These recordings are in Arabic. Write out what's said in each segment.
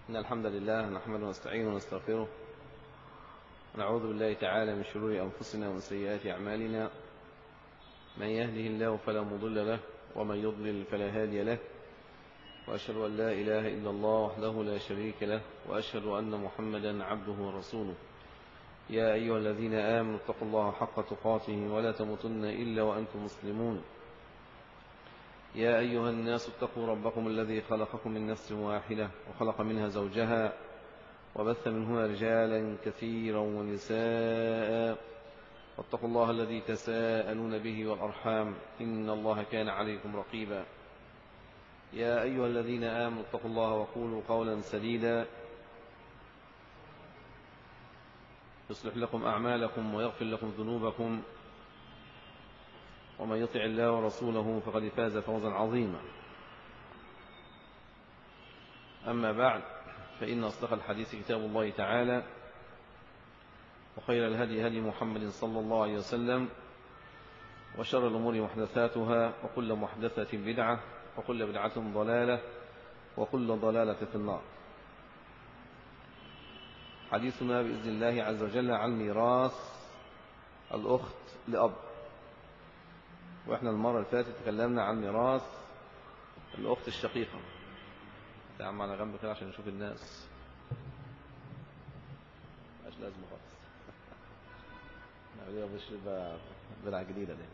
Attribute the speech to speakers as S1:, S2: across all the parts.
S1: إن الحمد لله نحمده ونستعينه ونستغفره ونعوذ بالله تعالى من شرور أنفسنا ومن سيئات أعمالنا. من يهده الله فلا مضل له ومن يضلل فلا هادي له، وأشهد أن لا إله إلا الله وحده لا شريك له، وأشهد أن محمدا عبده ورسوله. يا أيها الذين آمنوا اتقوا الله حق تقاته ولا تموتن إلا وأنتم مسلمون. يا أيها الناس اتقوا ربكم الذي خلقكم من نفس واحدة وخلق منها زوجها وبث منهما رجالا كثيرا ونساء، واتقوا الله الذي تساءلون به والأرحام إن الله كان عليكم رقيبا. يا أيها الذين آمنوا اتقوا الله وقولوا قولا سديدا يصلح لكم أعمالكم ويغفر لكم ذنوبكم، ومن يطع الله ورسوله فقد فاز فوزا عظيما. أما بعد، فإن أصدق الحديث كتاب الله تعالى، وخير الهدي هدي محمد صلى الله عليه وسلم، وشر الأمور محدثاتها، وكل محدثة بدعة، وكل بدعة ضلالة، وكل ضلالة في النار. حديثنا بإذن الله عز وجل عن ميراث الأخت لأب، وإحنا المرة اللي فاتت تكلمنا عن ميراث الأخت الشقيقة. تعال على جنب كده عشان نشوف الناس، مش لازم خالص. نعملها مش بدعة جديدة دي.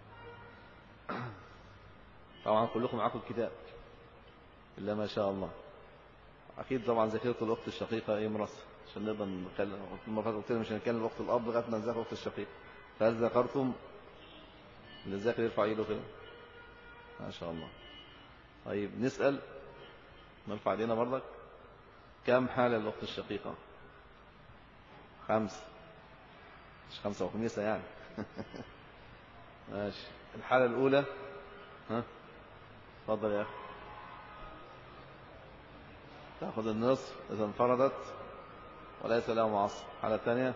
S1: طبعا كلكم معاكم الكتاب إلا ما شاء الله. أكيد طبعا ذاكرة الأخت الشقيقة إيه مرث عشان نقدر نتكلم. المرة اللي قلت لنا مش هنتكلم الأخت الأب لغاية ما نذاكر الأخت الشقيقة. فهل ذكرتم؟ اللي ذاكر يرفع ايده كده ما شاء الله. طيب نسأل، نرفع ايدينا برضك. كم حالة للأخت الشقيقة؟ 5. مش 5 وخميسة يعني. ماشي. الحالة الأولى ها، اتفضل يا أخي. تأخذ النصف إذا انفردت وليس له معصب. الحالة الثانية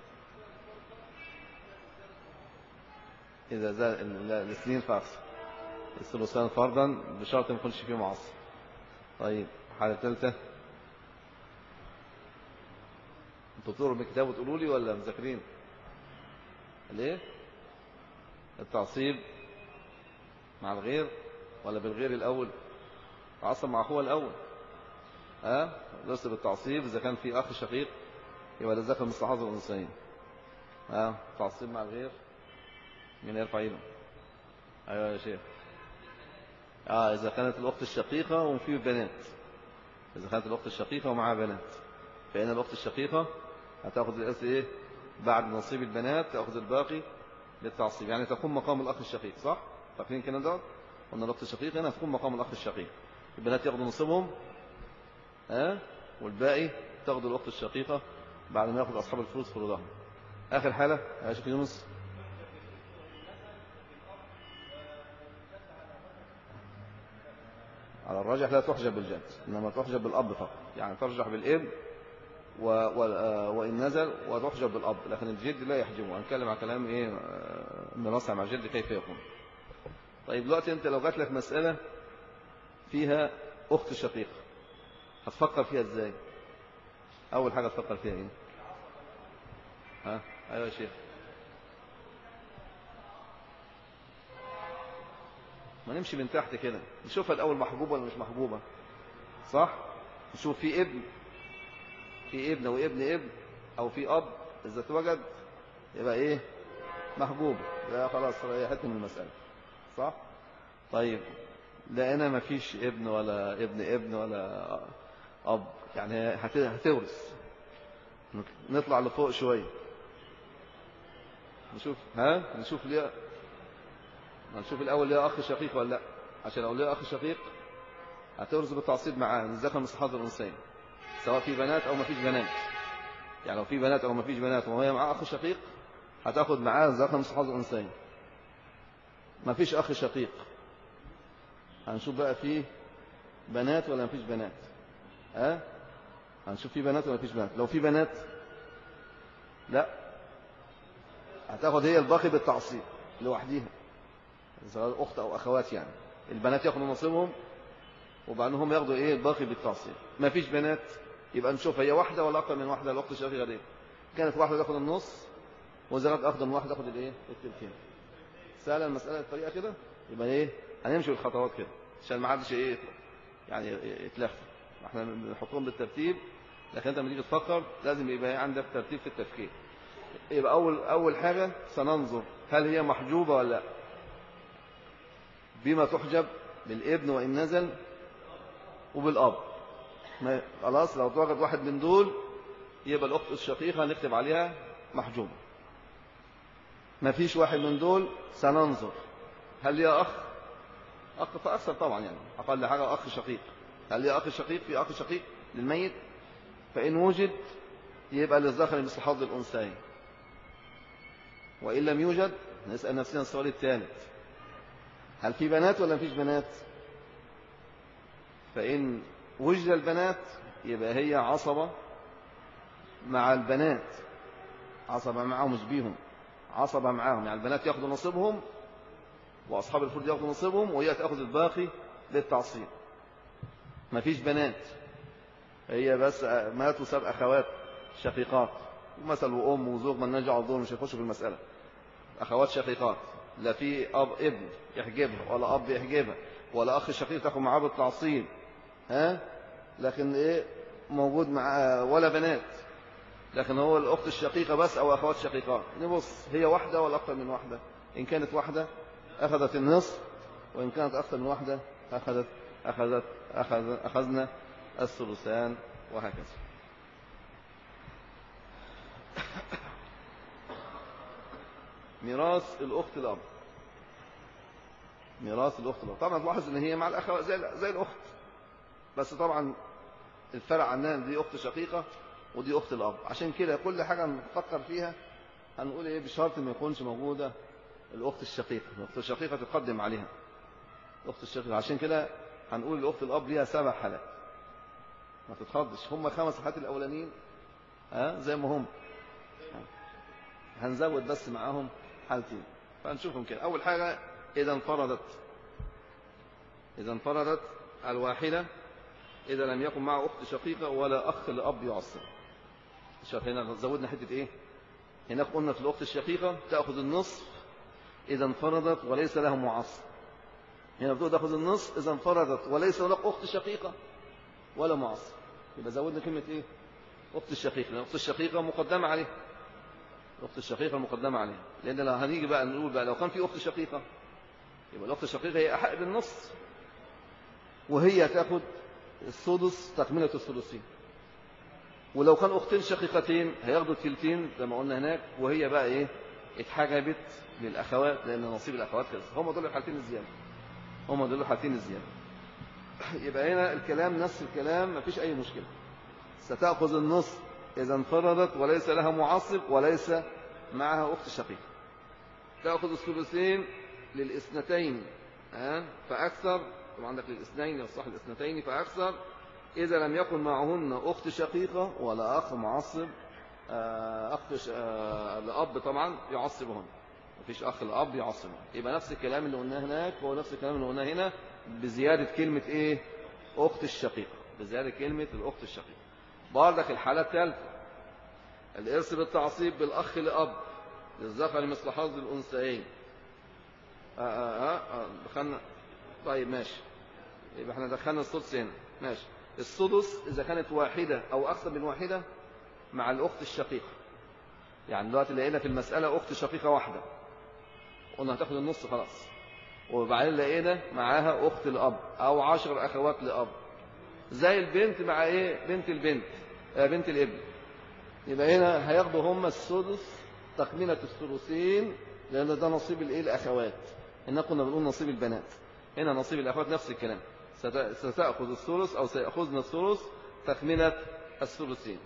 S1: إذا زاد الاثنين فأكثر، الثلثان فرضا بشرط ما يكونش فيه معصب. طيب الحالة الثالثة، انتوا بتقروا بالكتاب وتقولوا لي ولا مذاكرين؟ ليه؟ التعصيب مع الغير ولا بالغير الأول؟ تعصب مع أخوه الأول. لسه بالتعصيب إذا كان في أخ شقيق يبقى للذكر مثل حظ الأنثيين. تعصيب مع الغير، مين يرفع ايده؟ ايوه يا شيخ. اذا كانت الاخت الشقيقه وفي بنات، اذا كانت الاخت الشقيقه ومعها بنات، فان الاخت الشقيقه هتاخذ الارث ايه؟ بعد نصيب البنات تاخذ الباقي للتعصيب، يعني تقوم مقام الاخ الشقيق. صح؟ فاكرين كده ده؟ قلنا الاخت الشقيقه هنا تقوم مقام الاخ الشقيق. البنات ياخذوا نصيبهم والباقي تاخذ الاخت الشقيقه بعد ما ياخذ اصحاب الفلوس فروضهم. اخر حاله يا شيخ يونس. على الراجح لا تحجب بالجد، إنما تحجب بالأب فقط، يعني ترجح بالابن وإن نزل، وتحجب بالأب، لكن الجد لا يحجبه. هنتكلم عن كلام إيه نرصع مع الجد كيف يكون. طيب دلوقتي أنت لو جات لك مسألة فيها أخت شقيقة هتفكر فيها إزاي؟ أول حاجة تفكر فيها إيه؟ أيوة يا شيخ. ما نمشي من تحت كده نشوفها الأول محجوبة ولا مش محجوبة. صح؟ نشوف في ابن وابن ابن، أو في أب إذا توجد يبقى إيه؟ محجوبة. لا خلاص ريحتني من المسألة. صح؟ طيب لقينا ما فيش ابن ولا ابن ولا أب، يعني هتورث. نطلع لفوق شوية نشوف نشوف الأول ليه أخ شقيق ولا لا، عشان لو ليه أخ شقيق هتورث بالتعصيب معاه الذكر مثل حظ الأنثيين، سواء في بنات أو ما فيش بنات. يعني لو في بنات أو ما فيش بنات وهي معاه أخ شقيق هتاخد معاه الذكر مثل حظ الأنثيين. ما فيش أخ شقيق هنشوف بقى فيه بنات ولا ما فيش بنات. هنشوف فيه بنات ولا ما فيش بنات. لو في بنات لا، هتاخد هي الباقي بالتعصيب لوحديها، سواء أخت أو أخوات. يعني البنات ياخدوا نصيبهم وبعدهم ياخدوا ايه الباقي بالتعصيب. ما فيش بنات
S2: يبقى نشوف هي واحدة ولا أكثر من واحدة. الأخت الشقيقة دي كانت واحدة تاخد النص، وإذا كانت أكثر من واحدة تاخد الإيه؟ التلتين. سهلة المسألة الطريقة كده. يبقى إيه؟ هنمشي بالخطوات كده عشان ما حدش إيه يعني يتلخبط. احنا بنحطهم بالترتيب، لكن أنت لما تيجي تفكر لازم يبقى عندك ترتيب في التفكير. يبقى أول حاجة سننظر هل هي محجوبة ولا لا. بما تحجب؟ بالابن وإن نزل، وبالأب. خلاص لو توجد واحد من دول يبقى الأخت الشقيقة نكتب عليها محجوبة. ما فيش واحد من دول سننظر هل ليها أخ فأكثر طبعا، يعني أقل حاجة أخ شقيق. هل ليها أخ شقيق؟ في أخ شقيق للميت. فإن وجد يبقى للذكر مثل حظ الأنثيين. وإن لم يوجد نسأل نفسنا السؤال الثالث، هل في بنات ولا مفيش بنات؟ فإن وجد البنات يبقى هي عصبة مع البنات، عصبة معهم مش بيهم، عصبة معهم. يعني البنات يأخذوا نصيبهم وأصحاب الفرد يأخذوا نصيبهم، وهي تأخذ الباقي للتعصيب. مفيش بنات، هي بس مات وساب أخوات شقيقات مثل، وأم وزوج من نجع الظهر مش هيخشوا في المسألة. أخوات شقيقات لا في أب ابن يحجبها ولا أب يحجبها ولا أخ شقيق تاخد معاه بالتعصيب، لكن إيه موجود مع ولا بنات، لكن هو الأخت الشقيقة بس أو أخوات شقيقات. نبص هي واحدة ولا أكثر من واحدة. إن كانت واحدة أخذت النصف، وإن كانت أكثر من واحدة أخذنا الثلثان، وهكذا. ميراث الأخت الأب. ميراث الأخت الأب طبعا تلاحظ إن هي مع الأخوة زي الأخت، بس طبعا الفرق عنها دي أخت شقيقة ودي أخت الأب. عشان كده كل حاجة نفكر فيها هنقول إيه بشرط ما يكونش موجودة الأخت الشقيقة. الأخت الشقيقة تقدم عليها الأخت الشقيقة. عشان كده هنقول الأخت الأب ليها 7 حالات. ما تتخضش، هم 5 حالات الأولانيين زي ما هم، هنزود بس معاهم حالتين فهنشوفهم كده. أول حاجة إذا انفردت الواحدة، إذا لم يكن معه أخت شقيقة ولا أخ لأب يعصب. هنا زودنا حتة إيه؟ هناك قلنا في الأخت الشقيقة تأخذ النصف إذا انفردت وليس لها معصب. هنا بتقول تأخذ النصف إذا انفردت وليس لك أخت شقيقة ولا معصب. يبقى زودنا كلمة إيه؟ أخت الشقيقة. الأخت الشقيقة مقدمة عليها. الأخت الشقيقة المقدمة عليها، لأن لو هنيجي بقى نقول بقى لو كان في أخت شقيقة يبقى الأخت الشقيقة هي أحق بالنص، وهي تأخذ السدس تكملة الثلثين. ولو كان أختين شقيقتين هياخدوا الثلثين زي ما قلنا هناك، وهي بقى إيه اتحجبت للأخوات، لأن نصيب الأخوات كذا. هم دول الحالتين الزيادة. يبقى هنا الكلام نفس الكلام، مفيش أي مشكلة. ستأخذ النصف إذا انفردت وليس لها معصب وليس معها أخت شقيقة. تأخذ الثلثين للإثنتين فأكثر، طبعا عندك للإثنين يصح الاثنتين فأكثر، إذا لم يكن معهن أخت شقيقة ولا أخ معصب. الأب طبعا يعصبهن، مفيش أخ الأب يعصبهن. يبقى نفس الكلام اللي قلناه هناك هو نفس الكلام اللي قلناه هنا، بزيادة كلمة إيه؟ أخت الشقيقة، بزيادة كلمة الأخت الشقيقة. بردك الحالة الثالثة الإرث بالتعصيب بالأخ لأب للذكر مثل حظ الأنثيين. دخلنا طيب ماشي، يبقى احنا دخلنا السدس هنا ماشي. السدس إذا كانت واحدة أو أكثر من واحدة مع الأخت الشقيقة. يعني دلوقتي لقينا في المسألة أخت شقيقة واحدة، قلنا هتاخد النص خلاص، وبعدين لقينا معاها أخت الأب أو 10 أخوات لأب، زي البنت مع إيه؟ بنت الابن. يبقى هنا هياخدوا هم السدس تكملة الثلثين، لأن ده نصيب الإيه؟ الأخوات. هنا كنا بنقول نصيب البنات، هنا نصيب الأخوات نفس الكلام. ستأخذ الثلث أو سيأخذنا الثلث تكملة الثلثين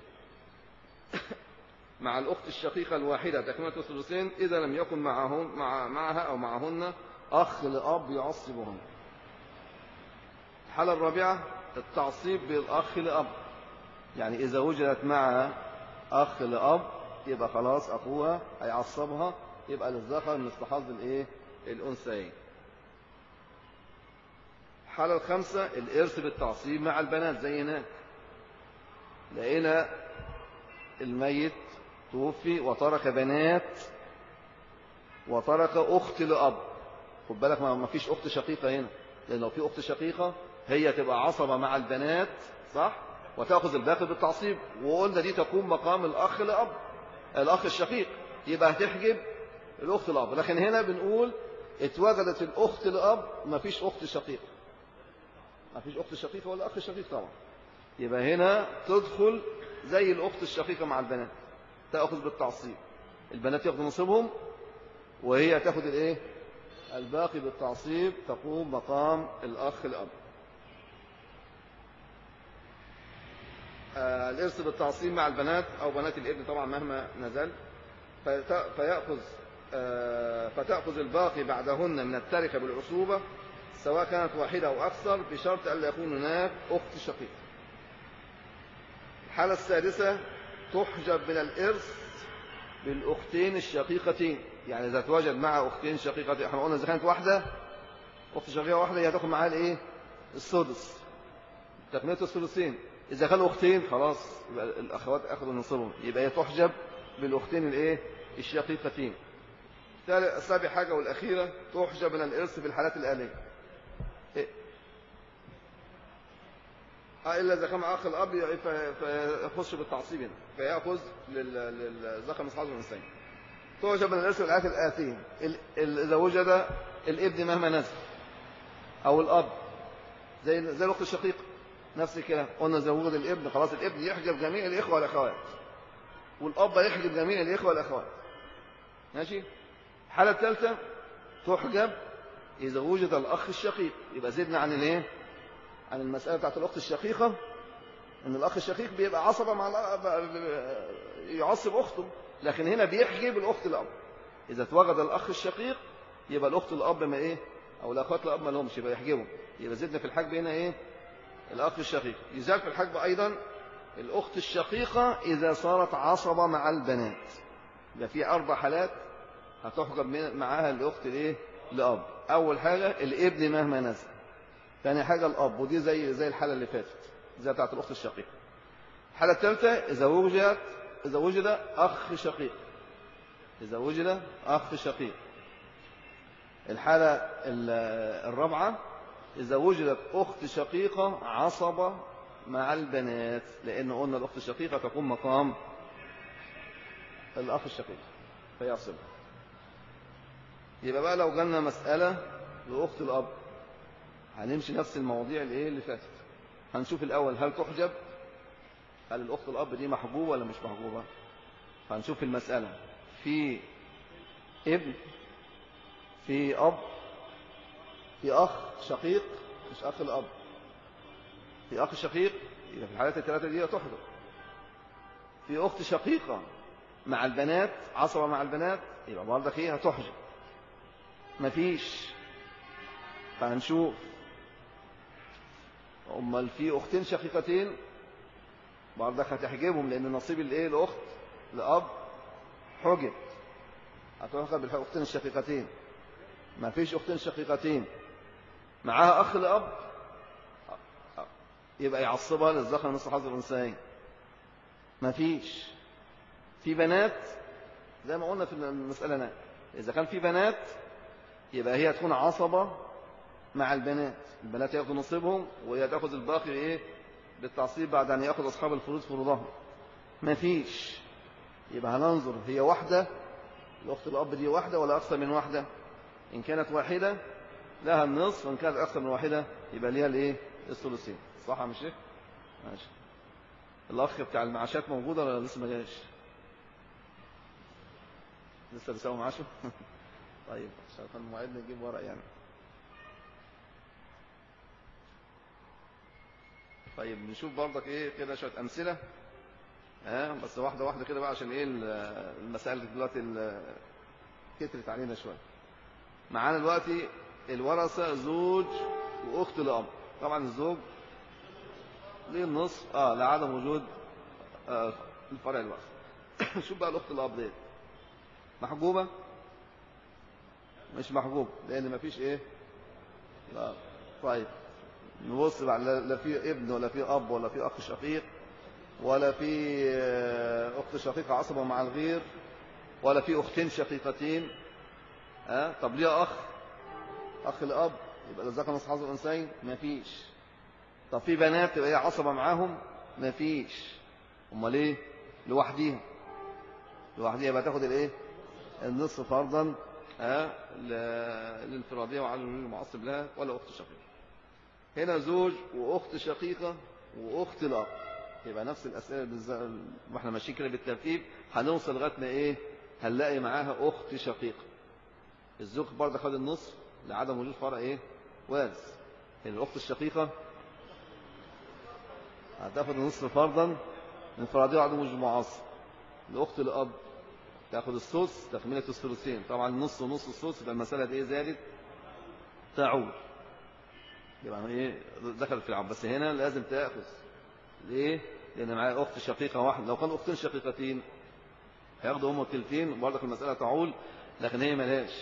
S2: مع الأخت الشقيقة الواحدة تكملة الثلثين، إذا لم يكن معها أو معهن أخ لأب يعصبهن. الحالة الرابعة التعصيب بالأخ لأب. يعني إذا وجدت معها أخ لأب يبقى خلاص أخوها هيعصبها، يبقى للذكر مثل حظ الأنثيين. الحالة الخامسة الإرث بالتعصيب مع البنات زي هناك. لقينا الميت توفي وترك بنات وترك أخت لأب. خد بالك ما فيش أخت شقيقة هنا، لأن لو في أخت شقيقة هي تبقى عصبة مع البنات صح، وتأخذ الباقي بالتعصيب، وقلنا دي تقوم مقام الأخ لأب، الأخ الشقيق، يبقى هتحجب الأخت لأب. لكن هنا بنقول اتوجدت الأخت لأب، ما فيش أخت شقيقة، ما فيش أخت شقيقة ولا أخ شقيق طبعا، يبقى هنا تدخل زي الأخت الشقيقة مع البنات، تأخذ بالتعصيب، البنات ياخدوا نصيبهم وهي تاخد الايه الباقي بالتعصيب، تقوم مقام الأخ الأب. الإرث بالتعصيب مع البنات أو بنات الابن طبعا مهما نزل، فتأخذ الباقي بعدهن من التركة بالعصوبة، سواء كانت واحدة أو أكثر، بشرط أن لا يكون هناك أخت شقيقة. الحالة السادسة تحجب من الإرث بالأختين الشقيقتين، يعني إذا تواجد مع أختين شقيقتين، احنا قلنا إذا كانت واحدة أخت شقيقة واحدة هي تاخد معاها الإيه السدس، تكملة الثلثين. إذا كانوا أختين خلاص يبقى الأخوات أخذوا نصيبهم، يبقى هي تحجب بالأختين الإيه الشقيقتين. السابع حاجة والأخيرة تحجب من الإرث في الحالات الآلية، إلا إذا كان أخ الأب فيخش بالتعصيب هنا، فيأخذ للذكر مثل حظ الأنثيين. تحجب من الإرث في الحالات الآتية: إذا وجد الابن مهما نزل، أو الأب زي الأخت الشقيقة نفس الكلام، قلنا إذا وجد الابن خلاص الابن يحجب جميع الإخوة والأخوات، والأب يحجب جميع الإخوة والأخوات. ماشي. الحالة الثالثة تحجب إذا وجد الأخ الشقيق، يبقى زدنا عن الإيه عن المسألة بتاعت الأخت الشقيقة، إن الأخ الشقيق بيبقى عصبة مع يعصب أخته، لكن هنا بيحجب الأخت الأب. إذا توجد الأخ الشقيق يبقى الأخت الأب ما إيه أو الأخوات الأب ما لهمش، يبقى يحجبهم، يبقى زدنا في الحجب هنا إيه الأخ الشقيق. يزال في الحجب أيضا الأخت الشقيقة إذا صارت عصبة مع البنات، يبقى في 4 حالات هتحجب معاها الأخت الإيه الأب. أول حاجة الابن مهما نزل، ثاني حاجة الأب، ودي زي الحالة اللي فاتت زي بتاعت الأخت الشقيقة. الحالة الثالثة إذا وجد أخ شقيق، إذا وجد أخ شقيق. الحالة الرابعة إذا وجدت أخت شقيقة عصبة مع البنات، لأن قلنا الأخت الشقيقة تقوم مقام الأخ الشقيق فيعصبها. يبقى بقى لو جالنا مسألة لأخت الأب هنمشي نفس المواضيع اللي فاتت. هنشوف الأول هل تحجب، هل الأخت الأب دي محجوبة ولا مش محجوبة. هنشوف المسألة في ابن، في أب، في أخ شقيق مش أخ الأب، في أخ شقيق يبقى في الحالات الثلاثة دي تحجب. في أخت شقيقة مع البنات عصبة مع البنات يبقى برضك هي هتحجب. مفيش، فهنشوف أمال في أختين شقيقتين برضك هتحجبهم، لأن نصيب الأخت لأب حجب، هتحجب بالأختين الشقيقتين. ما فيش أختين شقيقتين معاها أخ لأب يبقى يعصبها للذكر مثل حظ الأنثيين. ما فيش. في بنات زي ما قلنا في المسألة هنا، إذا كان في بنات يبقى هي تكون عصبة مع البنات، البنات يأخذوا نصيبهم وهي تأخذ الباقي بالتعصيب بعد أن يأخذ أصحاب الفروض فروضهم. ما فيش، يبقى هننظر هي واحدة الأخت الأب دي واحدة ولا أكثر من واحدة. إن كانت واحدة لها النصف، وإن كانت أكثر من واحدة يبقى ليها الثلثين. صح يا شيخ؟ ماشي. الأخ بتاع المعاشات موجودة ولا لسه ما جاش؟ لسه بيساوي معاشه؟ طيب عشان كان الموعد نجيب ورق يعني. طيب نشوف برضك كده شوية أمثلة بس واحدة واحدة كده بقى، عشان المسائل دلوقتي كترت علينا شوية. معانا دلوقتي الورثة زوج وأخت لأب. طبعا الزوج ليه النصف لعدم وجود الفرع الوارث. شوف بقى الأخت لأب دي محجوبة مش محجوبة، لأن مفيش لا. طيب نبص بقى، لا في ابن ولا في أب ولا في أخ شقيق، ولا في أخت شقيقة عصبة مع الغير، ولا في أختين شقيقتين. طب ليه أخ الأب يبقى للذكر نصف حظ الأنثيين؟ ما فيش. طب في بنات تبقى هي عصبة معاهم؟ ما فيش. أمال إيه؟ لوحديها يبقى تاخد الإيه؟ النصف فرضا للانفرادية وعلى المعصب لها، ولا أخت شقيقة. هنا زوج وأخت شقيقة وأخت الأب، يبقى نفس الأسئلة واحنا ماشيين كده بالترتيب هنوصل لغاية ما إيه؟ هنلاقي معاها أخت شقيقة. الزوج برضه خد النصف لعدم وجود فرع إيه؟ وارث. الأخت الشقيقة هتاخد النصف فرضا انفرادية وعدم وجود معاصب. الأخت الأب تاخد السدس تكملة الثلثين، طبعا النص ونص السدس، يبقى المسألة دي إيه؟ زادت تعود، يبقى إيه؟ دخلت في العب. بس هنا لازم تأخذ. ليه؟ لأن معايا أخت شقيقة واحدة. لو كان أختين شقيقتين هياخدوا هم التلتين، برضك المسألة تعول، لكن هي ملاش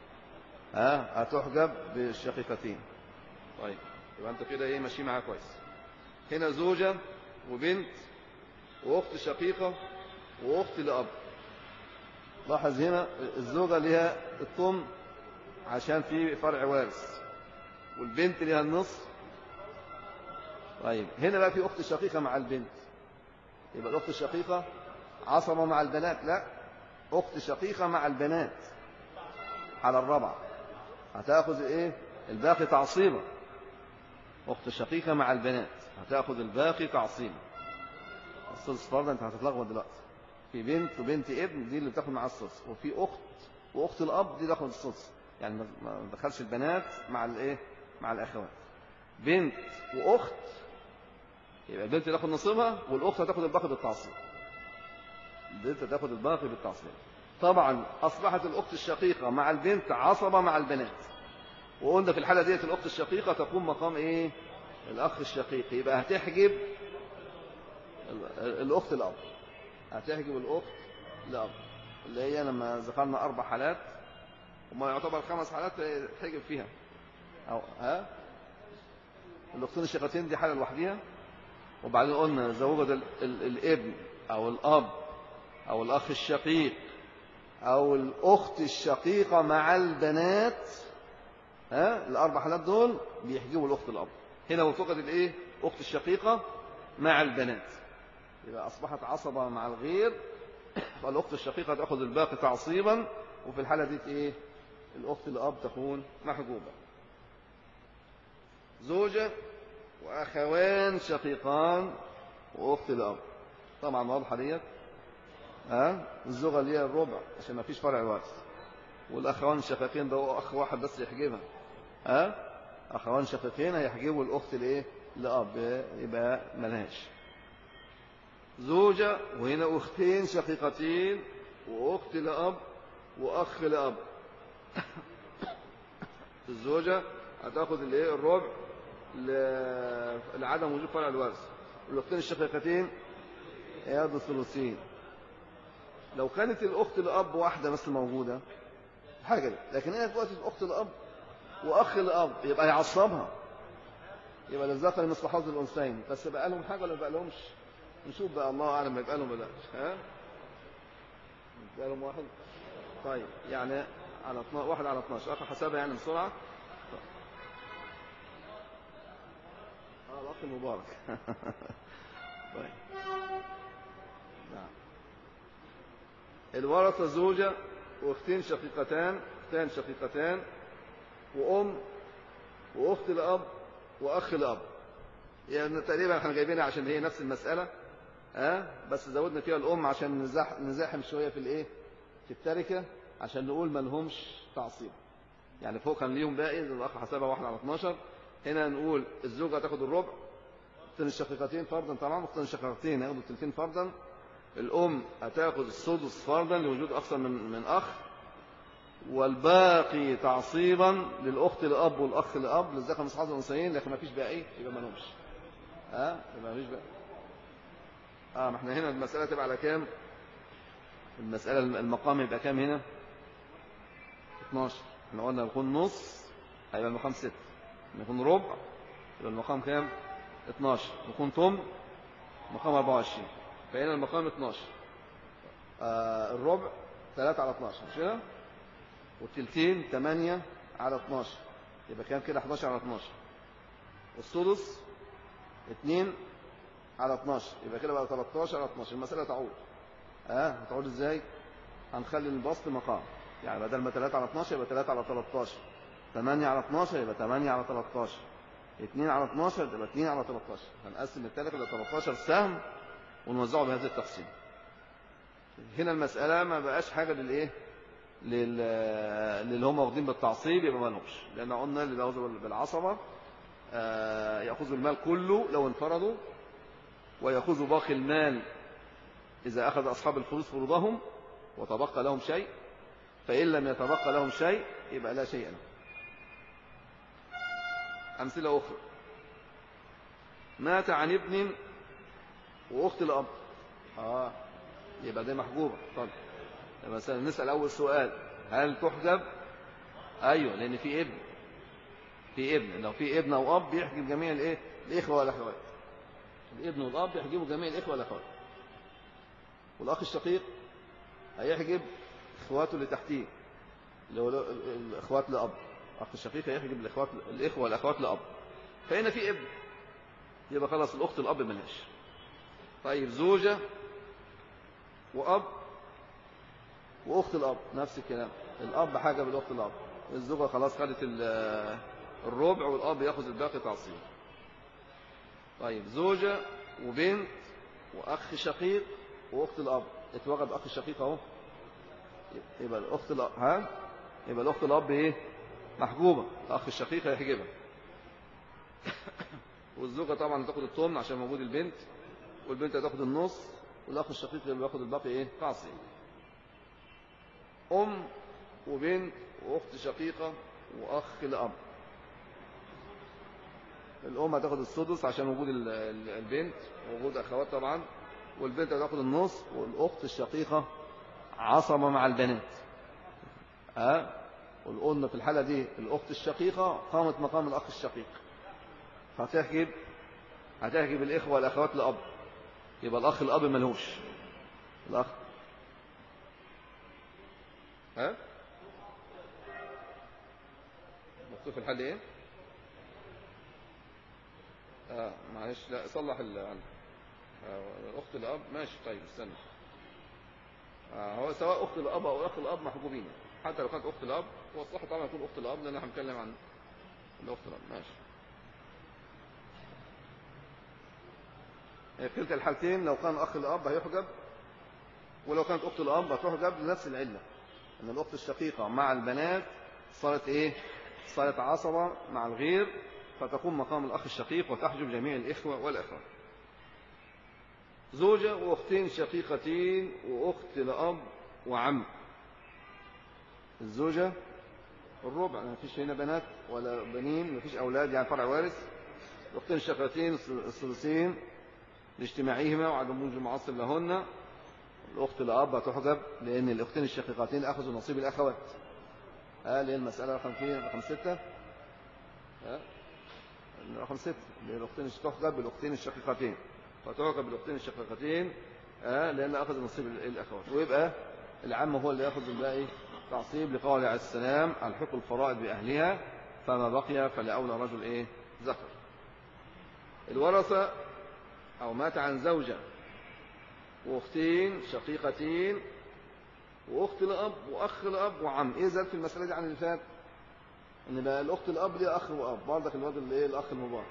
S2: هتحجب بالشقيقتين. طيب يبقى أنت كده إيه؟ ماشي معايا كويس. هنا زوجة وبنت وأخت شقيقة وأخت لأب. لاحظ هنا الزوجة لها الطم عشان في فرع وارث، والبنت لها النصف. طيب هنا بقى في أخت شقيقة مع البنت، يبقى الأخت الشقيقة عصبة مع البنات؟ لا، أخت شقيقة مع البنات على الرابعة هتأخذ إيه؟ الباقي تعصيبا. أخت شقيقة مع البنات هتأخذ الباقي تعصيبا. السدس فرضا أنت هتتلخبط دلوقتي، في بنت وبنت ابن دي اللي بتاخد مع السدس، وفي أخت وأخت الأب دي تاخد السدس. يعني ما دخلش البنات مع الإيه؟ مع الأخوات. بنت وأخت يبقى البنت تاخد نصيبها، والأخت هتاخد الباقي بالتعصيب. البنت تاخد الباقي بالتعصيب. طبعا أصبحت الأخت الشقيقة مع البنت عصبة مع البنات، وقلنا في الحالة ديت الأخت الشقيقة تقوم مقام إيه؟ الأخ الشقيق. يبقى هتحجب الأخت الأب، هتحجب الأخت الأب، اللي هي لما ذكرنا 4 حالات وما يعتبر 5 حالات تحجب فيها. أو الأختين الشقيقتين دي حالة لوحديها. وبعدين قلنا زوجة الابن أو الأب أو الأخ الشقيق أو الأخت الشقيقة مع البنات، ال4 حالات دول بيحجبوا الأخت الأب. هنا وفقد الإيه؟ أخت الشقيقة مع البنات، يبقى أصبحت عصبة مع الغير، فالأخت الشقيقة تأخذ الباقي تعصيبا، وفي الحالة دي إيه؟ الأخت الأب تكون محجوبة. زوجة وأخوان شقيقان وأخت الأب، طبعا واضحة ديت. الزوجة اللي هي الربع عشان ما فيش فرع وارث، والأخوان الشقيقين ده أخ واحد بس يحجبها. أخوان شقيقين هيحجبوا الأخت الإيه؟ لأب، يبقى ملهاش. زوجة وهنا أختين شقيقتين وأخت لأب وأخ لأب. الزوجة هتاخد الإيه؟ الربع لعدم وجود فرع الوارث، والأختين الشقيقتين هياخدوا الثلثين. لو كانت الأخت لأب واحدة بس موجودة حاجة دي، لكن هي دلوقتي الأخت لأب وأخ لأب، يبقى يعصبها، يبقى للذكر مثل حظ الأنثيين. بس بقى لهم حاجة ولا بقى لهمش؟ نشوف بقى، الله أعلم يبقى لهم ولا لا. بقى لهم واحد. طيب يعني على 1 على 12 أخذ حسابها يعني بسرعة. الأخ المبارك. طيب نعم. الورثة زوجة وأختين شقيقتان، أختان شقيقتان وأم وأخت الأب وأخ الأب. يعني تقريبا احنا جايبينها عشان هي نفس المسألة، بس زودنا فيها الأم عشان نزاحم شوية في الإيه؟ في التركة، عشان نقول ما لهمش تعصيب. يعني فوق كان ليهم باقي، الأخ حسابها 1 على 12. هنا نقول الزوجة هتاخد الربع، أختين الشقيقتين فرضا، طبعا أختين الشقيقتين هياخدوا الثلثين فرضا. الأم هتاخد السدس فرضا لوجود أكثر من أخ، والباقي تعصيبا للأخت لأب والأخ لأب للذكر مثل حظ الأنثيين، لكن ما فيش باقي يبقى ما لهمش. يبقى ما فيش باقي. ما احنا هنا المسألة تبقى على كام؟ المسألة المقام يبقى كام هنا؟ 12. احنا قلنا يكون نص هيبقى المقام 6، يكون ربع يبقى المقام كام؟ 12، يكون تم مقام 24. فهنا المقام 12. الربع 3 على 12 مش كده؟ والتلتين 8 على 12 يبقى كام كده؟ 11 على 12. والسدس 2 على 12 يبقى كده بقى 13 على 12. المسألة تعود هتعود ازاي؟ هنخلي البسط مقام، يعني بدل ما 3 على 12 يبقى 3 على 13، 8 على 12 يبقى 8 على 13، 2 على 12 يبقى 2 على 13. هنقسم الثلاثة إلى 13 سهم ونوزعه بهذا التقسيم. هنا المسألة ما بقاش حاجة للإيه؟ للي هم واخدين بالتعصيب يبقى ما لهمش، لأن قلنا اللي بياخذوا بالعصبة يأخذوا المال كله لو انفردوا، ويأخذوا باقي المال إذا أخذ أصحاب الفروض فروضهم وتبقى لهم شيء، فإن لم يتبقى لهم شيء يبقى لا شيء لهم. أمثلة أخرى: مات عن ابن وأخت الأب. يبقى دي محجوبة. طب مثلا نسأل أول سؤال: هل تحجب؟ أيوة، لأن في ابن لو في ابن أو أب يحجب جميع الإيه؟ الإخوة والأخوات. الابن والأب يحجبوا جميع الإخوة والأخوات. والأخ الشقيق هيحجب إخواته اللي تحتيه، اللي هو الإخوات لأب. أخ الشقيق هيحجب الإخوة والأخوات لأب. فهنا في ابن، يبقى خلاص الأخت الأب ملهاش. طيب زوجة وأب وأخت الأب نفس الكلام، الأب حاجة بالأخت الأب. الزوجة خلاص خدت الربع والأب يأخذ الباقي تعصيب. طيب زوجة وبنت وأخ شقيق وأخت الأب. اتوجد أخ الشقيق أهو، يبقى الأخت الأب يبقى الأخت الأب إيه؟ محجوبة. الأخ الشقيق هيحجبها. والزوجة طبعا هتاخد الثمن عشان موجود البنت، والبنت هتاخد النص، والأخ الشقيق اللي بياخد الباقي إيه؟ تعصيب. أم وبنت وأخت شقيقة وأخ لأب. الأم هتاخد السدس عشان وجود البنت ووجود أخوات طبعا، والبنت هتاخد النص، والأخت الشقيقة عصبة مع البنات. وقلنا في الحالة دي الأخت الشقيقة قامت مقام الأخ الشقيق، هتحجب الإخوة والأخوات لأب. يبقى الأخ الأب ملهوش. الأخ مكتوب في الحل إيه؟ معلش، لا صلح أخت الأب ماشي. طيب استنى، هو سواء أخت الأب أو أخ الأب محجوبين، حتى لو كانت أخت الأب. هو الصح طبعا يكون أخت الأب، لأن احنا هنتكلم عن الأخت الأب. ماشي. في كلتا الحالتين لو كان أخ الأب هيحجب، ولو كانت أخت الأب هتحجب لنفس العلة، أن الأخت الشقيقة مع البنات صارت إيه؟ صارت عصبة مع الغير، فتقوم مقام الأخ الشقيق وتحجب جميع الإخوة والأخوات. زوجة وأختين شقيقتين وأخت لأب وعم. الزوجة الربع، ما فيش هنا بنات ولا بنين، ما فيش أولاد يعني فرع وارث. الأختين الشقيقتين الثلثين لاجتماعهما وعدم وجود معصب لهن. الأخت لأب هتحجب لأن الأختين الشقيقتين أخذوا نصيب الأخوات. اللي هي المسألة رقم 6. رقم 6 اللي الأختين تحجب بالأختين الشقيقتين، فتحجب بالأختين الشقيقتين لأن أخذ نصيب الأخوات. ويبقى العم هو اللي يأخذ الباقي تعصيب، لقوله عليه السلام: الحق الفرائض بأهلها فما بقي فلأولى رجل إيه؟ ذكر. الورثة أو مات عن زوجة وأختين شقيقتين وأخت لأب وأخ لأب وعم. إيه زاد في المسألة دي عن اللي فات؟ إن بقى الأخت لأب ليها أخ وأب، برضك الواد اللي إيه؟ الأخ المبارك.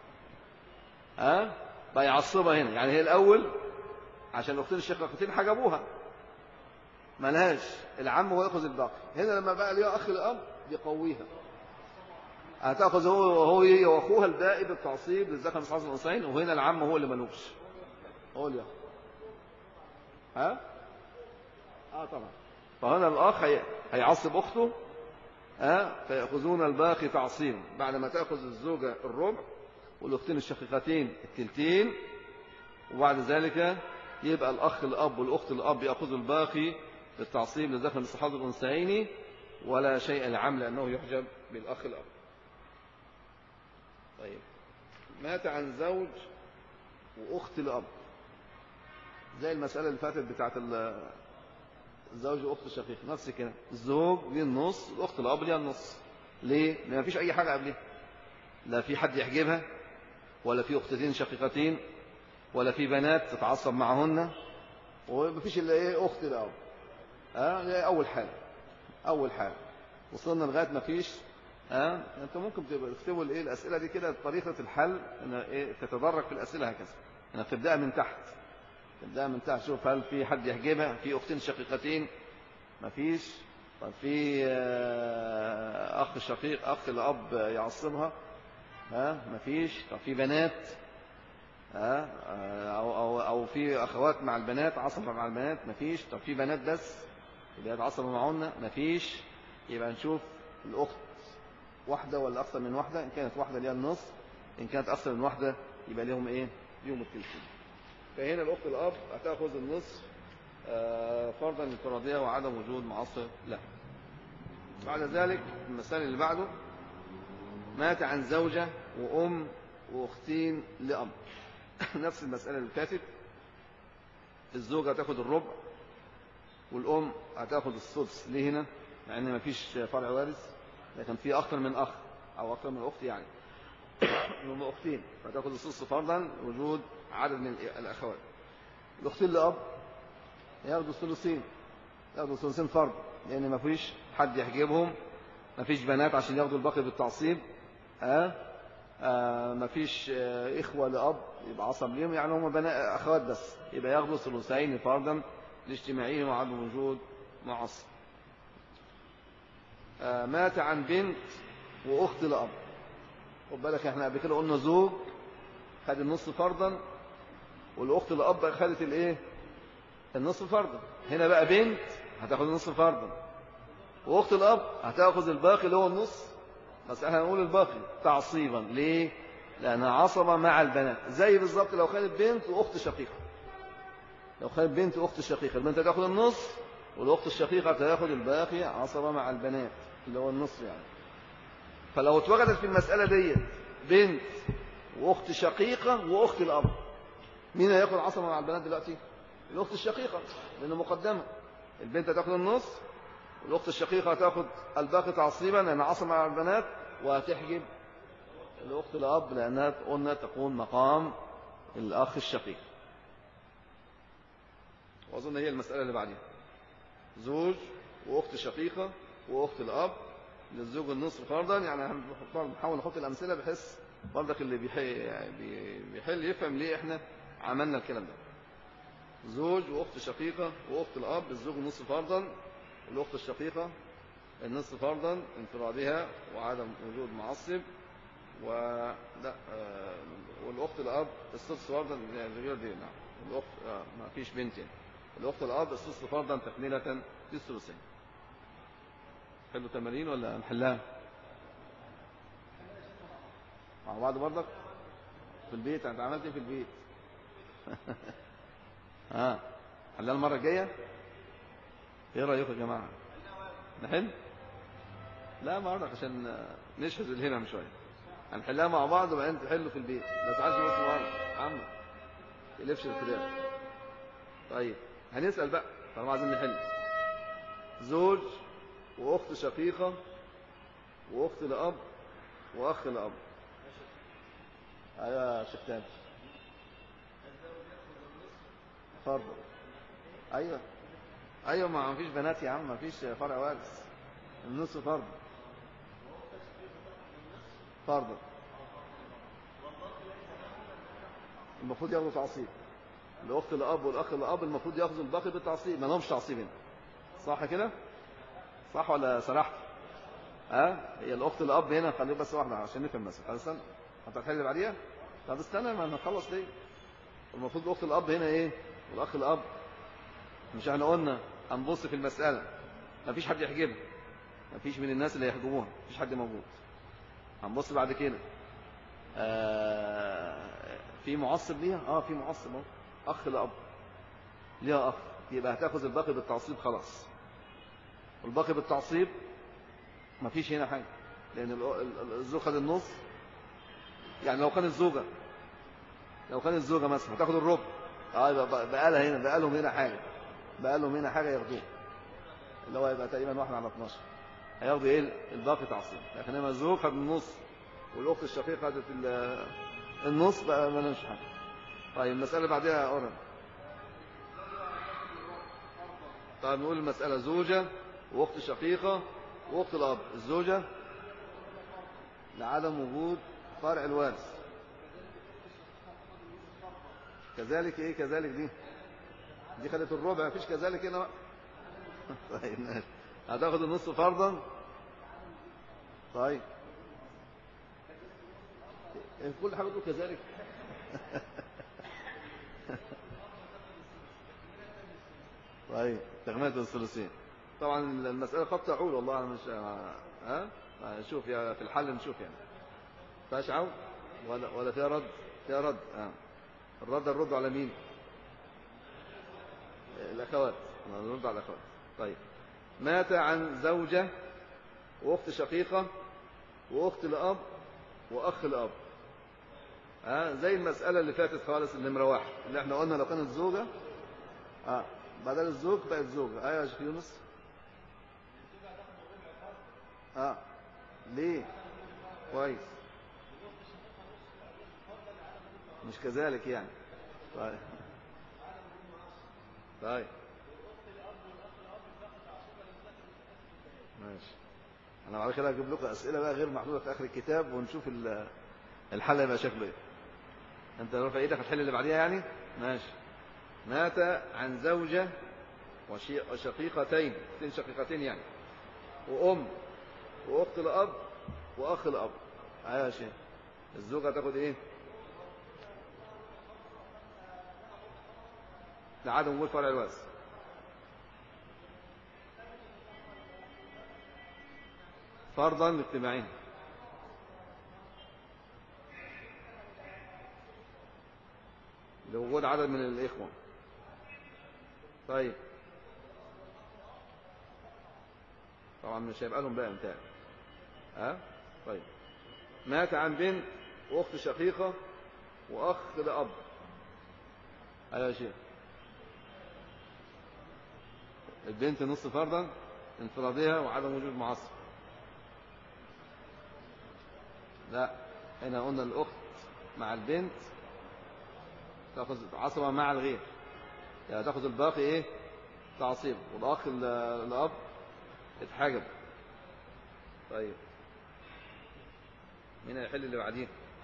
S2: فيعصبها هنا، يعني هي الأول عشان الأختين الشقيقتين حجبوها ملهاش، العم هو يأخذ الباقي. هنا لما بقى ليها أخ لأب يقويها، هتأخذ هو وأخوها الباقي بالتعصيب للذكر مثل حظ الأنثيين، وهنا العم هو اللي ملوش، هو اللي يأخذ. طبعا. فهنا الأخ هيعصب أخته فيأخذون الباقي تعصيبا، بعد ما تأخذ الزوجة الربع والأختين الشقيقتين التلتين، وبعد ذلك يبقى الأخ الأب والأخت الأب يأخذوا الباقي بالتعصيب للذكر مثل حظ الأنثيين، ولا شيء لعم لأنه يحجب بالأخ الأب. طيب، مات عن زوج وأخت الأب. زي المسألة اللي فاتت بتاعت الزوج وأخت الشقيق، نفس كده، الزوج ليه النص، الأخت الأب ليها النص. ليه؟ لأن ما فيش أي حاجة قبلها، لا في حد يحجبها، ولا في أختين شقيقتين، ولا في بنات تتعصب معهن، وما فيش إلا إيه؟ أخت الأب. ده أول حاجة. أول حاجة وصلنا لغاية ما فيش. أنت ممكن تكتبوا الإيه الأسئلة دي كده، طريقة الحل إن إيه تتدرج في الأسئلة هكذا، إنك تبدأ من تحت. تبدأ من تحت، شوف هل في حد يحجبها، في أختين شقيقتين، ما فيش. طب في أخ شقيق، أخ الأب يعصبها، ما فيش. طب في بنات، أو في أخوات مع البنات، عصبة مع البنات، ما فيش. طب في بنات بس يبقى يتعصبوا معهن، ما فيش. يبقى نشوف الأخت واحدة ولا أكثر من واحدة. إن كانت واحدة ليها النص، إن كانت أكثر من واحدة يبقى ليهم إيه؟ ليهم التلتين. فهنا الأخت الأب هتأخذ النصف فرضا انفرادية وعدم وجود معصب له. بعد ذلك المثال اللي بعده، مات عن زوجة وأم وأختين لأب. نفس المسألة اللي فاتت، الزوجة هتاخد الربع، والأم هتاخد السدس. ليه هنا؟ مع إن مفيش فرع وارث، لكن في أكثر من أخ أو أكثر من أخت، يعني هم أختين، فتاخد السدس فرضا وجود عدد من الأخوات. الأختين لأب ياخدوا الثلثين، ياخدوا الثلثين فرض، لأن مفيش حد يحجبهم، مفيش بنات عشان ياخدوا الباقي بالتعصيب. مفيش إخوة لأب يبقى عصب ليهم، يعني هم بنات أخوات بس، يبقى ياخدوا ثلثين فرضا لاجتماعهم وعدم وجود معصب. مات عن بنت وأخت لأب. خد بالك احنا قبل كده قلنا زوج خد النص فرضا، والأخت لأب خدت الايه؟ النص فرضا. هنا بقى بنت هتاخد النص فرضا، واخت الاب هتاخذ الباقي اللي هو النص، بس احنا هنقول الباقي تعصيبا. ليه؟ لانها عصبه مع البنات، زي بالظبط لو خدت بنت واخت شقيقه. لو خدت بنت واخت شقيقه، البنت هتاخد النص، والاخت الشقيقه هتاخد الباقي، عصبه مع البنات اللي هو النص يعني. فلو اتوجدت في المساله دي بنت واخت شقيقه واخت الاب، مين هياخد عصبه مع البنات دلوقتي؟ الاخت الشقيقه، لانه مقدمه. البنت هتاخد النص، والأخت الشقيقة هتاخد الباقي تعصيبا لأنها عصبة مع البنات، وهتحجب الأخت الأب لأنها قلنا تكون مقام الأخ الشقيق. وأظن هي المسألة اللي بعدها، زوج وأخت شقيقة وأخت الأب، للزوج النصف فرضا. يعني هنحاول نحط الأمثلة بحيث برضك اللي بيحل يفهم ليه احنا عملنا الكلام ده. زوج وأخت شقيقة وأخت الأب، الزوج النصف فرضا، والأخت الشقيقة النصف فرضا انفرادها وعدم وجود معصب، والأخت الأب السدس فرضا غير دي. نعم الأخت ما فيش بنت يعني. الأخت الأب السدس فرضا تكملة للثلثين. حلو تمارين ولا نحلها مع بعض برضك في البيت؟ أنت عملت إيه في البيت؟ حلها المرة الجاية. إيه رأيكم يا جماعة؟ نحل؟ لا مرة عشان نشهد الهمم شوية. هنحلها مع بعض وبعدين تحلوا في البيت، ما تعالش بس مرة عم تقلبش الكلام. طيب هنسأل بقى طالما عايزين نحل. زوج وأخت شقيقة وأخت لأب وأخ لأب. أيوة يا شيخ تاني فرض. أيوة ما فيش بنات يا عم، ما فيش فرع وارث، النص فرض. فرض المفروض ياخدوا تعصيب. الأخت الأب والأخ الأب المفروض ياخدوا الباقي بالتعصيب، ما لهمش تعصيب هنا. صح كده؟ صح ولا سرحت؟ هي الأخت الأب هنا، خليه بس واحدة عشان نفهم بس. استنى أنت هتحل بعديها؟ طب استنى ما نخلص ليه؟ المفروض الأخت الأب هنا إيه؟ والأخ الأب مش احنا قلنا هنبص في المسألة ما فيش حد يحجبها، ما فيش من الناس اللي يحجبوها، ما فيش حد موجود. هنبص بعد كده في معصب ليها، في معصب اهو، اخ لاب ليها اخ، يبقى هتاخذ الباقي بالتعصيب خلاص. والباقي بالتعصيب ما فيش هنا حاجه، لان الزوج خد النص. يعني لو كانت الزوجه مثلا هتاخد الربع، بقى لها هنا، بقى لهم هنا حاجة، بقى لهم هنا حاجة ياخدوه، اللي هو يبقى تقريبا 1/12. هياخدوا ايه الباقي تعصيب. لكن لما الزوج خد النص والاخت الشقيقه خدت النص، بقى ما لهمش حاجه. طيب المساله اللي بعديها يا اورن. طيب نقول المساله زوجه واخت شقيقه واخت الاب. الزوجه لعدم وجود فرع الوارث. كذلك ايه كذلك؟ دي خدت الربع، مفيش كذلك هنا بقى. طيب ماشي، هتاخد النص فرضا. طيب كل حاجه تقول كذلك. طيب تغمية الثلثين. طبعا المسألة قد تعول، والله أنا مش نشوف يا في الحل، نشوف يعني فيهاش عول ولا فيها رد. فيها رد. الرد على مين؟ الأخوات. نرد على الأخوات. طيب مات عن زوجة وأخت شقيقة وأخت لأب وأخ لأب. زي المسألة اللي فاتت خالص، النمرة 1 اللي احنا قلنا لو كانت زوجة بدل الزوج بقت زوجة. ايوه يا شيخ يونس. ليه؟ كويس. مش كذلك يعني. طيب طيب ماشي. انا بعد كده هجيب لكم اسئله بقى غير محدوده في اخر الكتاب، ونشوف الحل يبقى شكله ايه. انت رافع ايدك هتحل اللي بعديها يعني. ماشي. مات عن زوجة وشقيقتين، اثنين شقيقتين يعني، وأم وأخت لأب وأخ لأب. يا شيخ الزوجة تاخد إيه؟ لعدم وجود فرع الوارث. فرضا لاجتماعين. لوجود عدد من الإخوة. طيب طبعا مش هيبقى لهم بقى امتى. طيب مات عن بنت واخت شقيقه واخ لاب. يا شيخ البنت نص فرضا انفرادها وعدم وجود معصب. لا، هنا قلنا الاخت مع البنت تاخذ عصبه مع الغير، يعني تاخذ الباقي ايه تعصيب، والاخ الاب اتحجب. طيب مين هيحل اللي بعديه؟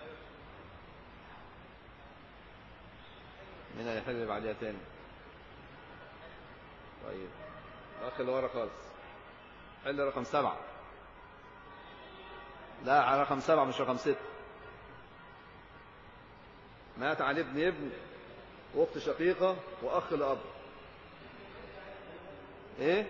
S2: مين هيحل اللي بعديها تاني؟ طيب الاخ اللي ورا خالص حل رقم 7. لا، على رقم 7 مش رقم 6. مات عن ابن واخت شقيقه واخ لاب. ايه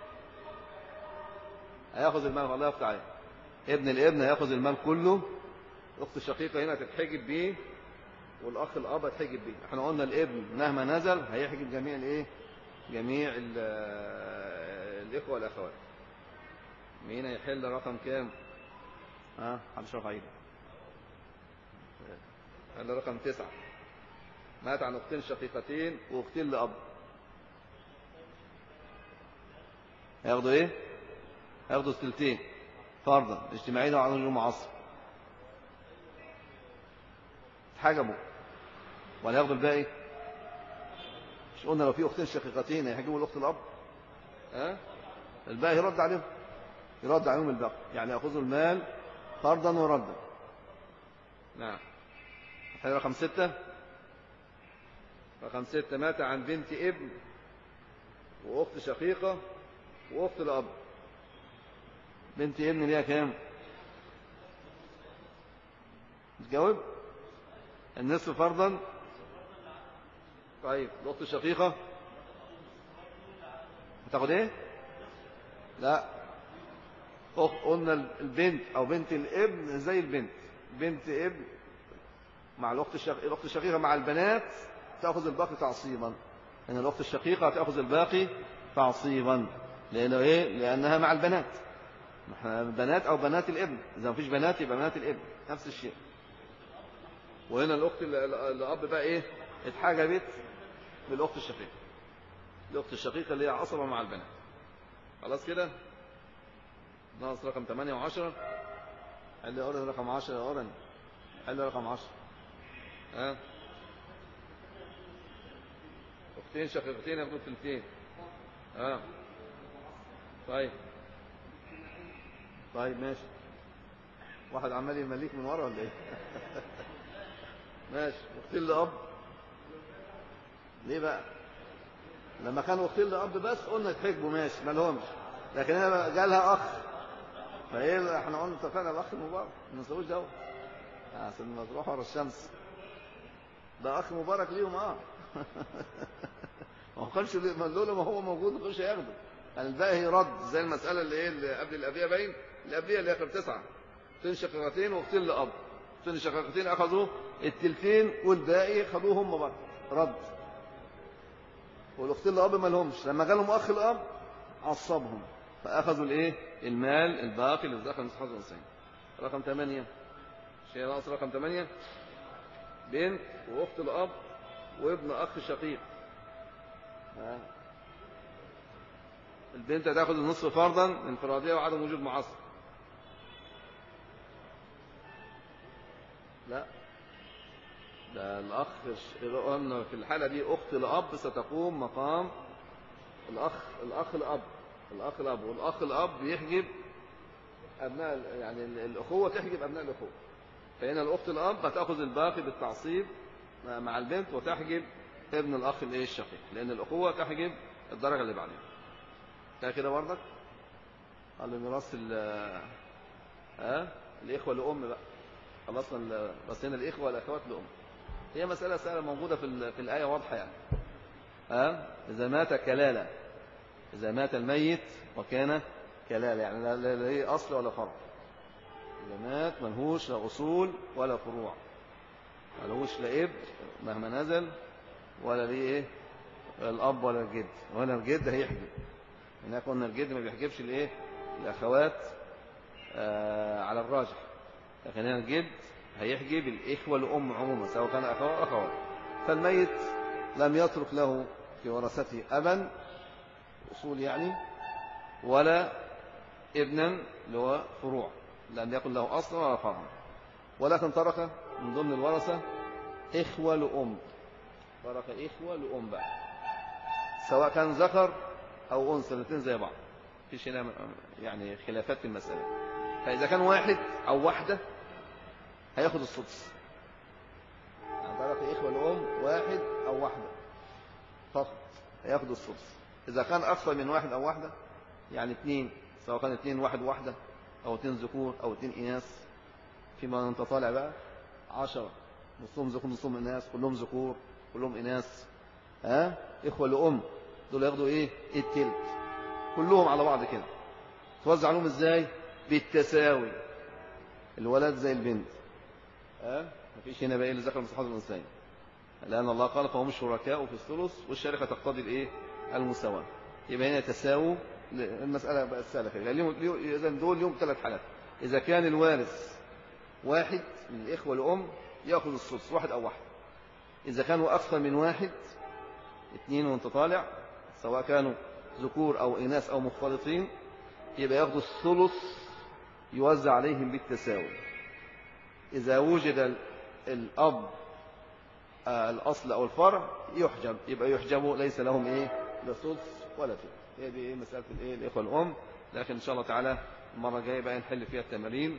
S2: هياخذ المال؟ الله يفتح عليه. ابن الابن هياخذ المال كله، الاخت الشقيقه هنا تتحجب بيه، والاخ الاب هيتحجب بيه. احنا قلنا الابن مهما نزل هيحجب جميع الايه، جميع الاخوه والاخوات. مين هيحل رقم كام؟ محدش رفع ايده. حل رقم 9. مات عن اختين شقيقتين واختين لاب. هياخدوا ايه؟ هياخدوا الثلثين فرضا اجتماعيين وعن وجوه معصب. اتحجبوا ولا ياخدوا الباقي؟ مش قلنا لو في اختين شقيقتين هيحجبوا الاخت الاب؟ الباقي يرد عليهم، يرد عليهم الباقي، يعني ياخذوا المال فرضا وردا. نعم. رقم 6. رقم 6 مات عن بنت ابن واخت شقيقه واخت الاب. بنت ابن ليها كام؟ تجاوب. النصف فرضا. طيب الاخت الشقيقه هتاخد ايه؟ لا، قلنا البنت او بنت الابن زي البنت، بنت ابن مع الاخت الشقيقه مع البنات تاخذ الباقي تعصيبا. ان الاخت الشقيقه تاخذ الباقي تعصيبا لانه ايه؟ لانها مع البنات. احنا بنات او بنات الابن، اذا ما فيش بنات يبقى بنات الابن نفس الشيء. وهنا الاخت الاب بقى ايه؟ اتحجبت بالأخت الشقيقة. الأخت الشقيقة اللي هي عصبة مع البنات. خلاص كده؟ ناقص رقم 8 و10. حل لي أورن رقم 10 يا أورن. حل لي رقم 10. ها؟ أختين شقيقتين ياخدوا الثلثين. ها؟ طيب ماشي. واحد عمال يمليك من ورا ولا ايه؟ ماشي. اختين لأب. ليه بقى؟ لما كانوا اختين لأب بس قلنا يتحجبوا ماشي ما لهمش، لكن هنا جالها أخ، فايه احنا قلنا اتفقنا الأخ المبارك ما نسويش دوا عشان ما تروح ورا الشمس. ده أخ مبارك ليهم ما كانش لولا ما هو موجود ما كانش هياخده. يعني الباقي رد زي المسألة اللي ايه اللي قبل الأبية باين، الأبية اللي آخر 9 اختين شقيقتين واختين لأب. اختين شقيقتين أخذوا التلتين والباقي خدوه هم برضه رد. والاختين لأب ما لهمش، لما جالهم أخ الأب عصبهم فأخذوا الايه المال الباقي اللي دخل مسحات الأنثيين. رقم 8 شيء ناقص رقم 8 بنت وأخت الأب وابن أخ شقيق. البنت هتاخد النصف فرضا انفرادية وعدم وجود معصب. لا ده الأخ قلنا في الحالة دي أخت الأب ستقوم مقام الأخ الأب والأخ الأب يحجب أبناء، يعني الأخوة تحجب أبناء الأخوة. فهنا الأخت الأب هتأخذ الباقي بالتعصيب مع البنت وتحجب ابن الأخ الشقيق، لأن الأخوة تحجب الدرجة اللي بعدها. كده برضك قال ميراث الإخوة لأم بقى. خلصنا بس هنا الإخوة والأخوات لأم. هي مسألة سهلة موجودة في الآية واضحة يعني. إذا مات كلالة، إذا مات الميت وكان كلالة يعني لا هي أصل ولا فرع. إذا مات ملهوش لا أصول ولا فروع، ملهوش لا ابن مهما نزل ولا ليه إيه الأب ولا الجد، ولا الجد هيحجب. هناك قلنا الجد ما بيحجبش الإيه الأخوات على الراجح، لكن هنا الجد هيحجب الإخوة لأم عموما سواء كان أخوة أو أخوات. فالميت لم يترك له في ورثته أبا أصول يعني ولا ابنا اللي هو فروع، لم يكن له أصل ولا فرع، ولكن ترك من ضمن الورثة إخوة لأم. ترك إخوة لأم بقى سواء كان ذكر أو أنثى الاثنين زي بعض، فيش هنا يعني خلافات في المسألة. فإذا كان واحد أو واحدة هياخد السدس. يعني ترك إخوة لأم واحد أو واحدة فقط هياخد السدس. إذا كان أكثر من واحد أو واحدة يعني اثنين، سواء كان اثنين واحد واحدة أو اثنين ذكور أو اثنين إناث، فيما أنت طالع بقى 10 نصهم ذكور نصهم إناث، كلهم ذكور كلهم إناث، إخوة لأم دول ياخدوا إيه التلت كلهم على بعض كده. توزع عليهم إزاي؟ بالتساوي، الولد زي البنت. مفيش هنا بقى اللي ذكر مسحات الأنثيين، لأن الله قال فهم شركاء في الثلث والشركة تقتضي الإيه المساواة. يبقى هنا تساووا المسألة بقى السالفة. إذا دول لهم 3 حالات. إذا كان الوارث واحد من الإخوة لأم يأخذ السدس واحد أو واحد. إذا كانوا أكثر من واحد 2 وانت طالع سواء كانوا ذكور أو إناث أو مختلطين يبقى يأخذوا الثلث يوزع عليهم بالتساوي. إذا وجد الأب الأصل أو الفرع يحجب، يبقى يحجبوا ليس لهم إيه لا سدس ولا ثلث. هي دي إيه مسألة الإيه الإخوة الأم. لكن إن شاء الله تعالى المرة الجاية بقى نحل فيها التمارين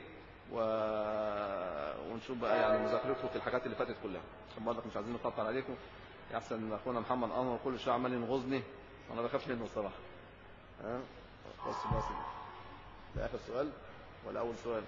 S2: ونشوف بقى يعني مذاكرته في الحاجات اللي فاتت كلها. عشان برضك مش عايزين نقطع عليكم. يحسن ان اخونا محمد انور كل شويه عمال ينغزني وانا بخاف منه الصراحه. بس ده اخر سؤال ولا اول سؤال؟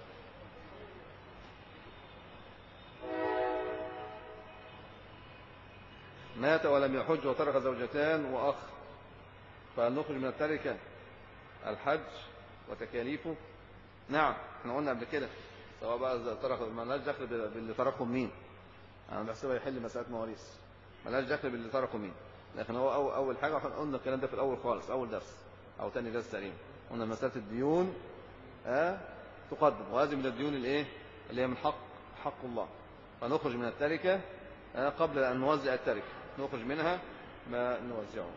S2: مات ولم يحج وترك زوجتان واخ، فهل نخرج من التركه الحج وتكاليفه؟ نعم احنا قلنا قبل كده سواء بقى ترك مالناش دخل باللي تركهم مين، انا بحسبها يحل مساله مواريث مالناش دخل باللي تركوا مين. لكن هو اول حاجه قلنا الكلام ده في الاول خالص اول درس او ثاني درس تقريبا، قلنا مساله الديون تقدم، وهذه من الديون الايه اللي هي من حق الله. فنخرج من التركه قبل ان نوزع التركه نخرج منها ما نوزعه.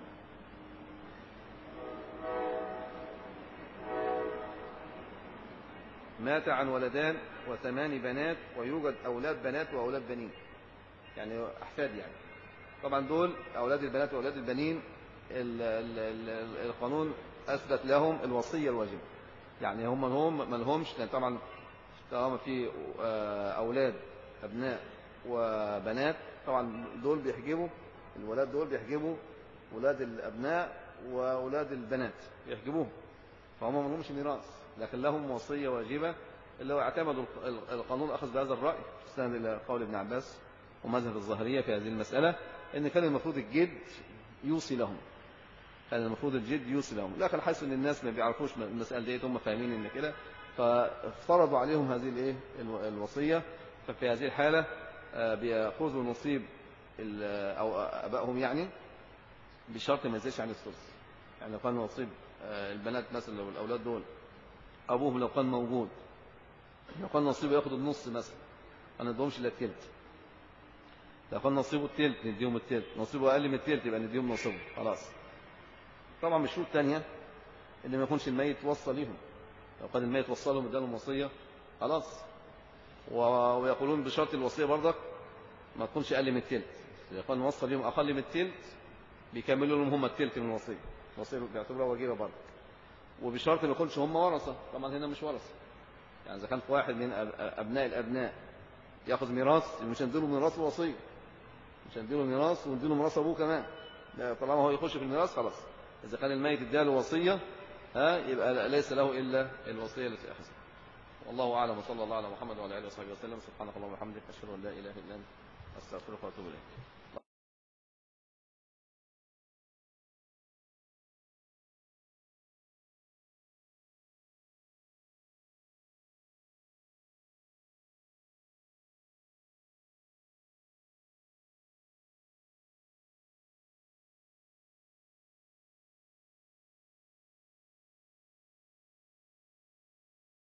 S2: مات عن ولدان وثمان بنات ويوجد أولاد بنات وأولاد بنين، يعني أحفاد يعني. طبعا دول أولاد البنات وأولاد البنين القانون أثبت لهم الوصية الواجبة، يعني هم ما لهمش، لأن طبعا في أولاد أبناء وبنات، طبعا دول بيحجبوا الولاد، دول بيحجبوا ولاد الأبناء وأولاد البنات بيحجبوهم، فهم ما لهمش ميراث، لكن لهم وصية واجبة. اللي هو اعتمدوا القانون أخذ بهذا الرأي استند إلى قول ابن عباس ومذهب الظاهرية في هذه المسألة، إن كان المفروض الجد يوصي لهم، كان المفروض الجد يوصي لهم، لكن حيث إن الناس ما بيعرفوش المسألة دي، هم فاهمين إن كده، فافترضوا عليهم هذه الوصية. ففي هذه الحالة بيأخذوا نصيب أو أبائهم يعني، بشرط ما يزيدش عن الثلث. يعني لو كان نصيب البنات مثلا، لو الأولاد دول أبوهم لو كان موجود، لو كان نصيبه ياخد النص مثلا، ما نديهمش إلا التلت. لو كان نصيبه التلت نديهم التلت، نصيبه أقل من التلت يبقى نديهم نصيبه خلاص. طبعا بشروط تانية، إن ما يكونش الميت وصى ليهم، لو كان الميت وصلهم ادالهم وصية خلاص. ويقولون بشرط الوصية برضك ما تكونش أقل من التلت، إذا كان وصى ليهم أقل من التلت بيكملوا لهم هم التلت من الوصية، الوصية بيعتبرها واجبة برضك. وبشرط ما يكونش هم ورثة، طبعا هنا مش ورثة، يعني إذا كان في واحد من أبناء الأبناء يأخذ ميراث، مش هنديله ميراث ووصية، مش هنديله ميراث ونديله ميراث أبوه كمان، طالما هو يخش في الميراث خلاص. إذا كان الميت اداله وصية يبقى ليس له إلا الوصية التي أخذها. والله أعلم، وصلى الله على محمد وعلى آله وصحبه وسلم. سبحانك اللهم وبحمدك، أشهد أن لا إله إلا أنت، أستغفرك وأتوب إليك.